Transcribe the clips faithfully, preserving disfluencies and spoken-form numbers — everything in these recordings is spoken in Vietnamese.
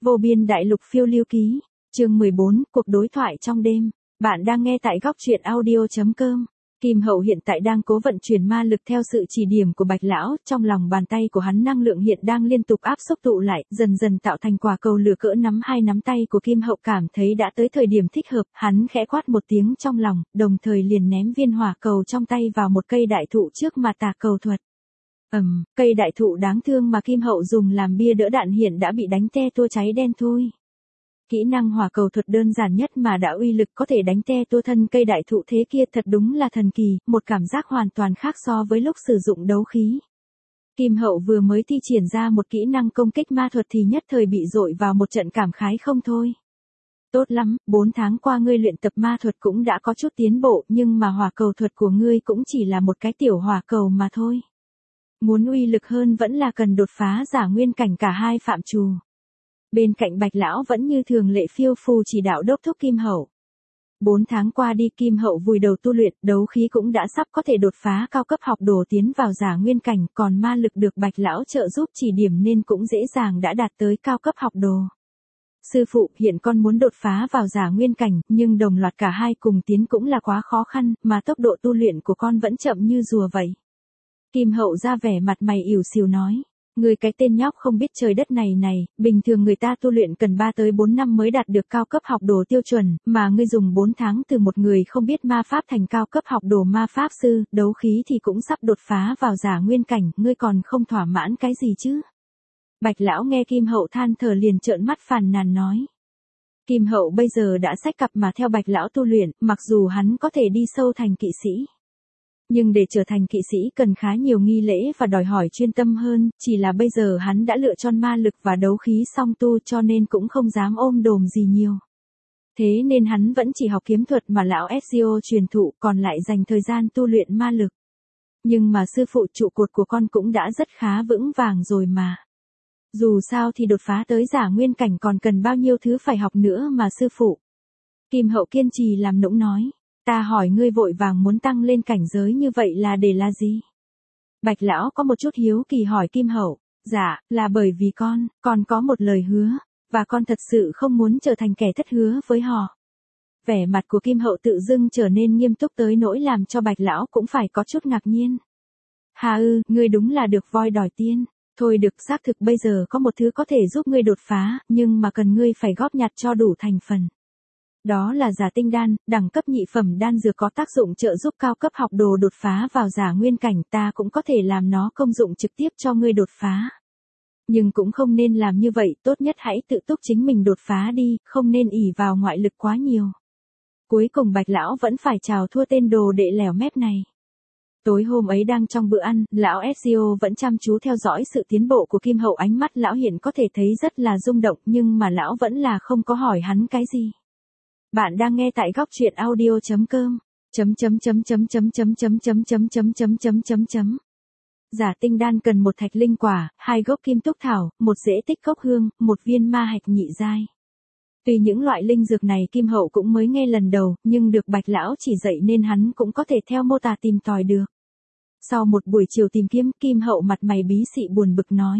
Vô biên đại lục phiêu lưu ký, chương mười bốn, cuộc đối thoại trong đêm. Bạn đang nghe tại góc truyện audio.com. Kim Hậu hiện tại đang cố vận chuyển ma lực theo sự chỉ điểm của Bạch Lão, trong lòng bàn tay của hắn năng lượng hiện đang liên tục áp xúc tụ lại, dần dần tạo thành quả cầu lửa cỡ nắm hai nắm tay của Kim Hậu cảm thấy đã tới thời điểm thích hợp, hắn khẽ quát một tiếng trong lòng, đồng thời liền ném viên hỏa cầu trong tay vào một cây đại thụ trước mà tà cầu thuật. Ầm, um, cây đại thụ đáng thương mà Kim Hậu dùng làm bia đỡ đạn hiện đã bị đánh te tua cháy đen thui. Kỹ năng hỏa cầu thuật đơn giản nhất mà đã uy lực có thể đánh te tua thân cây đại thụ thế kia thật đúng là thần kỳ, một cảm giác hoàn toàn khác so với lúc sử dụng đấu khí. Kim Hậu vừa mới thi triển ra một kỹ năng công kích ma thuật thì nhất thời bị dội vào một trận cảm khái không thôi. Tốt lắm, bốn tháng qua ngươi luyện tập ma thuật cũng đã có chút tiến bộ, nhưng mà hỏa cầu thuật của ngươi cũng chỉ là một cái tiểu hỏa cầu mà thôi. Muốn uy lực hơn vẫn là cần đột phá giả nguyên cảnh cả hai phạm trù. Bên cạnh Bạch Lão vẫn như thường lệ phiêu phù chỉ đạo đốc thúc Kim Hậu. Bốn tháng qua đi Kim Hậu vùi đầu tu luyện, đấu khí cũng đã sắp có thể đột phá cao cấp học đồ tiến vào giả nguyên cảnh, còn ma lực được Bạch Lão trợ giúp chỉ điểm nên cũng dễ dàng đã đạt tới cao cấp học đồ. Sư phụ, hiện con muốn đột phá vào giả nguyên cảnh, nhưng đồng loạt cả hai cùng tiến cũng là quá khó khăn, mà tốc độ tu luyện của con vẫn chậm như rùa vậy. Kim Hậu ra vẻ mặt mày ỉu xìu nói, người cái tên nhóc không biết trời đất này này, bình thường người ta tu luyện cần ba tới bốn năm mới đạt được cao cấp học đồ tiêu chuẩn, mà ngươi dùng bốn tháng từ một người không biết ma pháp thành cao cấp học đồ ma pháp sư, đấu khí thì cũng sắp đột phá vào giả nguyên cảnh, ngươi còn không thỏa mãn cái gì chứ? Bạch Lão nghe Kim Hậu than thở liền trợn mắt phàn nàn nói. Kim Hậu bây giờ đã xách cặp mà theo Bạch Lão tu luyện, mặc dù hắn có thể đi sâu thành kỵ sĩ. Nhưng để trở thành kỵ sĩ cần khá nhiều nghi lễ và đòi hỏi chuyên tâm hơn, chỉ là bây giờ hắn đã lựa chọn ma lực và đấu khí song tu cho nên cũng không dám ôm đồm gì nhiều. Thế nên hắn vẫn chỉ học kiếm thuật mà lão Ezio truyền thụ, còn lại dành thời gian tu luyện ma lực. Nhưng mà sư phụ trụ cột của con cũng đã rất khá vững vàng rồi mà. Dù sao thì đột phá tới giả nguyên cảnh còn cần bao nhiêu thứ phải học nữa mà sư phụ. Kim Hậu kiên trì làm nũng nói. Ta hỏi ngươi vội vàng muốn tăng lên cảnh giới như vậy là để là gì? Bạch Lão có một chút hiếu kỳ hỏi Kim Hậu. Dạ, là bởi vì con, con có một lời hứa, và con thật sự không muốn trở thành kẻ thất hứa với họ. Vẻ mặt của Kim Hậu tự dưng trở nên nghiêm túc tới nỗi làm cho Bạch Lão cũng phải có chút ngạc nhiên. Hà ư, ngươi đúng là được voi đòi tiên. Thôi được, xác thực bây giờ có một thứ có thể giúp ngươi đột phá, nhưng mà cần ngươi phải góp nhặt cho đủ thành phần. Đó là giả tinh đan, đẳng cấp nhị phẩm đan dược có tác dụng trợ giúp cao cấp học đồ đột phá vào giả nguyên cảnh, ta cũng có thể làm nó công dụng trực tiếp cho ngươi đột phá. Nhưng cũng không nên làm như vậy, tốt nhất hãy tự túc chính mình đột phá đi, không nên ỷ vào ngoại lực quá nhiều. Cuối cùng Bạch Lão vẫn phải chào thua tên đồ đệ lẻo mép này. Tối hôm ấy đang trong bữa ăn, lão Ezio vẫn chăm chú theo dõi sự tiến bộ của Kim Hậu, ánh mắt lão hiện có thể thấy rất là rung động, nhưng mà lão vẫn là không có hỏi hắn cái gì. Bạn đang nghe tại góc truyện audio.com. Chấm chấm chấm chấm chấm chấm chấm chấm chấm chấm chấm chấm chấm chấm. Giả tinh đan cần một thạch linh quả, hai gốc kim túc thảo, một rễ tích cốc hương, một viên ma hạch nhị giai. Tuy những loại linh dược này Kim Hậu cũng mới nghe lần đầu, nhưng được Bạch Lão chỉ dạy nên hắn cũng có thể theo mô tả tìm tòi được. Sau một buổi chiều tìm kiếm, Kim Hậu mặt mày bí xị buồn bực nói.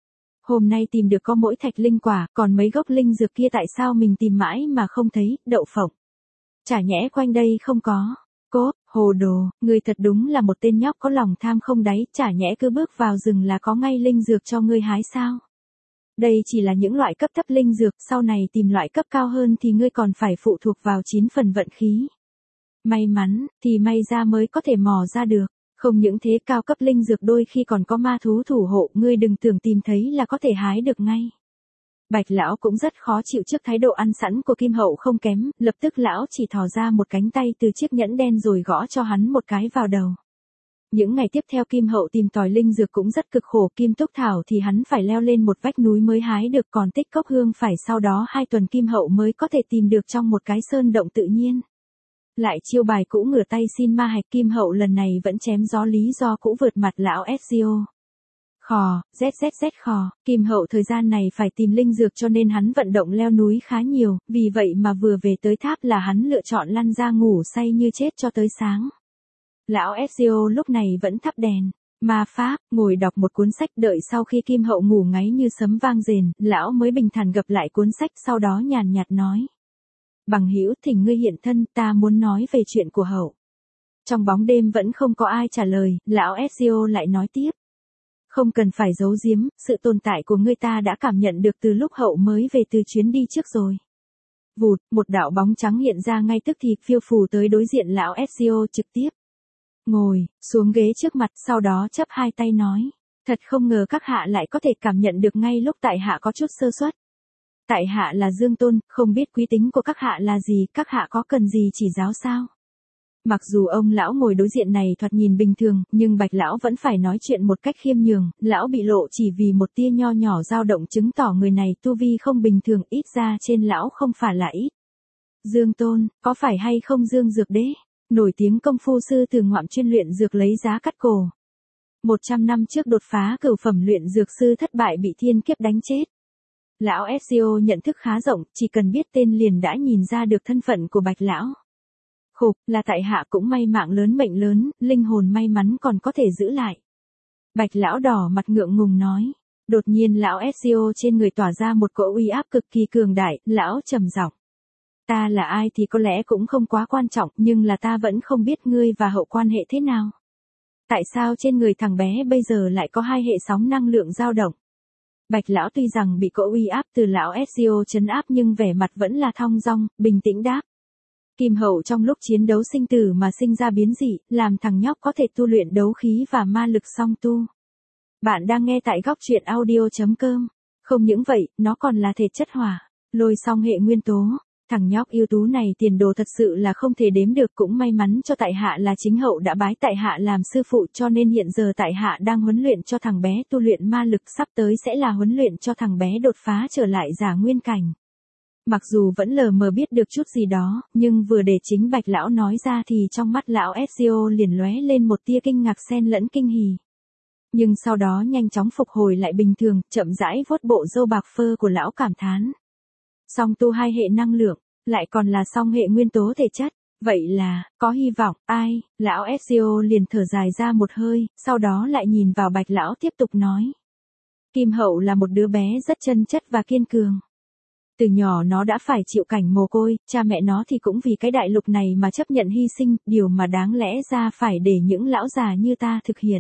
Hôm nay tìm được có mỗi thạch linh quả, còn mấy gốc linh dược kia tại sao mình tìm mãi mà không thấy, đậu phộng. Chả nhẽ quanh đây không có. Cốt, hồ đồ, người thật đúng là một tên nhóc có lòng tham không đáy, chả nhẽ cứ bước vào rừng là có ngay linh dược cho ngươi hái sao. Đây chỉ là những loại cấp thấp linh dược, sau này tìm loại cấp cao hơn thì ngươi còn phải phụ thuộc vào chín phần vận khí. May mắn, thì may ra mới có thể mò ra được. Không những thế, cao cấp linh dược đôi khi còn có ma thú thủ hộ, ngươi đừng tưởng tìm thấy là có thể hái được ngay. Bạch Lão cũng rất khó chịu trước thái độ ăn sẵn của Kim Hậu không kém, lập tức lão chỉ thò ra một cánh tay từ chiếc nhẫn đen rồi gõ cho hắn một cái vào đầu. Những ngày tiếp theo Kim Hậu tìm tòi linh dược cũng rất cực khổ, kim túc thảo thì hắn phải leo lên một vách núi mới hái được, còn tích cốc hương phải sau đó hai tuần Kim Hậu mới có thể tìm được trong một cái sơn động tự nhiên. Lại chiêu bài cũ ngửa tay xin ma hạch, Kim Hậu lần này vẫn chém gió lý do cũ vượt mặt lão Ezio. Khò, zzz khò, Kim Hậu thời gian này phải tìm linh dược cho nên hắn vận động leo núi khá nhiều, vì vậy mà vừa về tới tháp là hắn lựa chọn lăn ra ngủ say như chết cho tới sáng. Lão Ezio lúc này vẫn thắp đèn. Ma pháp, ngồi đọc một cuốn sách đợi sau khi Kim Hậu ngủ ngáy như sấm vang rền, lão mới bình thản gập lại cuốn sách sau đó nhàn nhạt nói. Bằng hữu thỉnh ngươi hiện thân, ta muốn nói về chuyện của Hậu. Trong bóng đêm vẫn không có ai trả lời, lão Ezio lại nói tiếp. Không cần phải giấu giếm, sự tồn tại của ngươi ta đã cảm nhận được từ lúc Hậu mới về từ chuyến đi trước rồi. Vụt, một đạo bóng trắng hiện ra ngay tức thì phiêu phù tới đối diện lão Ezio trực tiếp. Ngồi, xuống ghế trước mặt sau đó chắp hai tay nói. Thật không ngờ các hạ lại có thể cảm nhận được ngay lúc tại hạ có chút sơ suất. Tại hạ là Dương Tôn, không biết quý tính của các hạ là gì, các hạ có cần gì chỉ giáo sao? Mặc dù ông lão ngồi đối diện này thoạt nhìn bình thường, nhưng Bạch lão vẫn phải nói chuyện một cách khiêm nhường, lão bị lộ chỉ vì một tia nho nhỏ dao động chứng tỏ người này tu vi không bình thường, ít ra trên lão không phải là ít. Dương Tôn, có phải hay không Dương Dược Đế? Nổi tiếng công phu sư từ ngoạm chuyên luyện dược lấy giá cắt cổ. Một trăm năm trước đột phá cửu phẩm luyện dược sư thất bại bị thiên kiếp đánh chết. Lão Ezio nhận thức khá rộng, chỉ cần biết tên liền đã nhìn ra được thân phận của Bạch lão. Khục, là tại hạ cũng may mạng lớn mệnh lớn, linh hồn may mắn còn có thể giữ lại. Bạch lão đỏ mặt ngượng ngùng nói. Đột nhiên lão Ezio trên người tỏa ra một cỗ uy áp cực kỳ cường đại, lão trầm giọng. Ta là ai thì có lẽ cũng không quá quan trọng, nhưng là ta vẫn không biết ngươi và Hậu quan hệ thế nào. Tại sao trên người thằng bé bây giờ lại có hai hệ sóng năng lượng dao động? Bạch lão tuy rằng bị cỗ uy áp từ lão Ezio trấn áp nhưng vẻ mặt vẫn là thong dong, bình tĩnh đáp. Kim Hậu trong lúc chiến đấu sinh tử mà sinh ra biến dị, làm thằng nhóc có thể tu luyện đấu khí và ma lực song tu. Bạn đang nghe tại góc truyện audio chấm com. Không những vậy, nó còn là thể chất hỏa, lôi song hệ nguyên tố. Thằng nhóc ưu tú này tiền đồ thật sự là không thể đếm được, cũng may mắn cho tại hạ là chính Hậu đã bái tại hạ làm sư phụ, cho nên hiện giờ tại hạ đang huấn luyện cho thằng bé tu luyện ma lực, sắp tới sẽ là huấn luyện cho thằng bé đột phá trở lại giả nguyên cảnh. Mặc dù vẫn lờ mờ biết được chút gì đó, nhưng vừa để chính Bạch lão nói ra thì trong mắt lão Ezio liền lóe lên một tia kinh ngạc xen lẫn kinh hỉ. Nhưng sau đó nhanh chóng phục hồi lại bình thường, chậm rãi vuốt bộ râu bạc phơ của lão cảm thán. Song tu hai hệ năng lượng, lại còn là song hệ nguyên tố thể chất, vậy là, có hy vọng, ai, lão Ezio liền thở dài ra một hơi, sau đó lại nhìn vào Bạch lão tiếp tục nói. Kim Hậu là một đứa bé rất chân chất và kiên cường. Từ nhỏ nó đã phải chịu cảnh mồ côi, cha mẹ nó thì cũng vì cái đại lục này mà chấp nhận hy sinh, điều mà đáng lẽ ra phải để những lão già như ta thực hiện.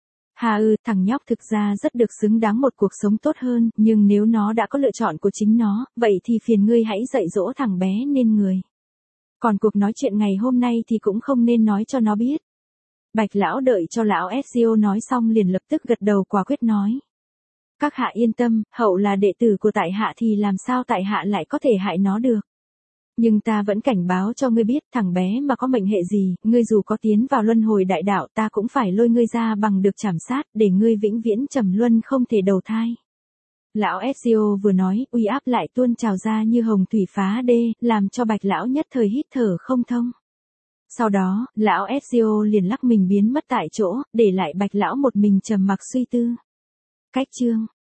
Hà ư, thằng nhóc thực ra rất được xứng đáng một cuộc sống tốt hơn, nhưng nếu nó đã có lựa chọn của chính nó, vậy thì phiền ngươi hãy dạy dỗ thằng bé nên người. Còn cuộc nói chuyện ngày hôm nay thì cũng không nên nói cho nó biết. Bạch lão đợi cho lão Ezio nói xong liền lập tức gật đầu quả quyết nói. Các hạ yên tâm, Hậu là đệ tử của tại hạ thì làm sao tại hạ lại có thể hại nó được. Nhưng ta vẫn cảnh báo cho ngươi biết, thằng bé mà có mệnh hệ gì, ngươi dù có tiến vào luân hồi đại đạo ta cũng phải lôi ngươi ra bằng được trảm sát, để ngươi vĩnh viễn trầm luân không thể đầu thai. Lão Ezio vừa nói, uy áp lại tuôn trào ra như hồng thủy phá đê, làm cho Bạch lão nhất thời hít thở không thông. Sau đó, lão Ezio liền lắc mình biến mất tại chỗ, để lại Bạch lão một mình trầm mặc suy tư. Cách chương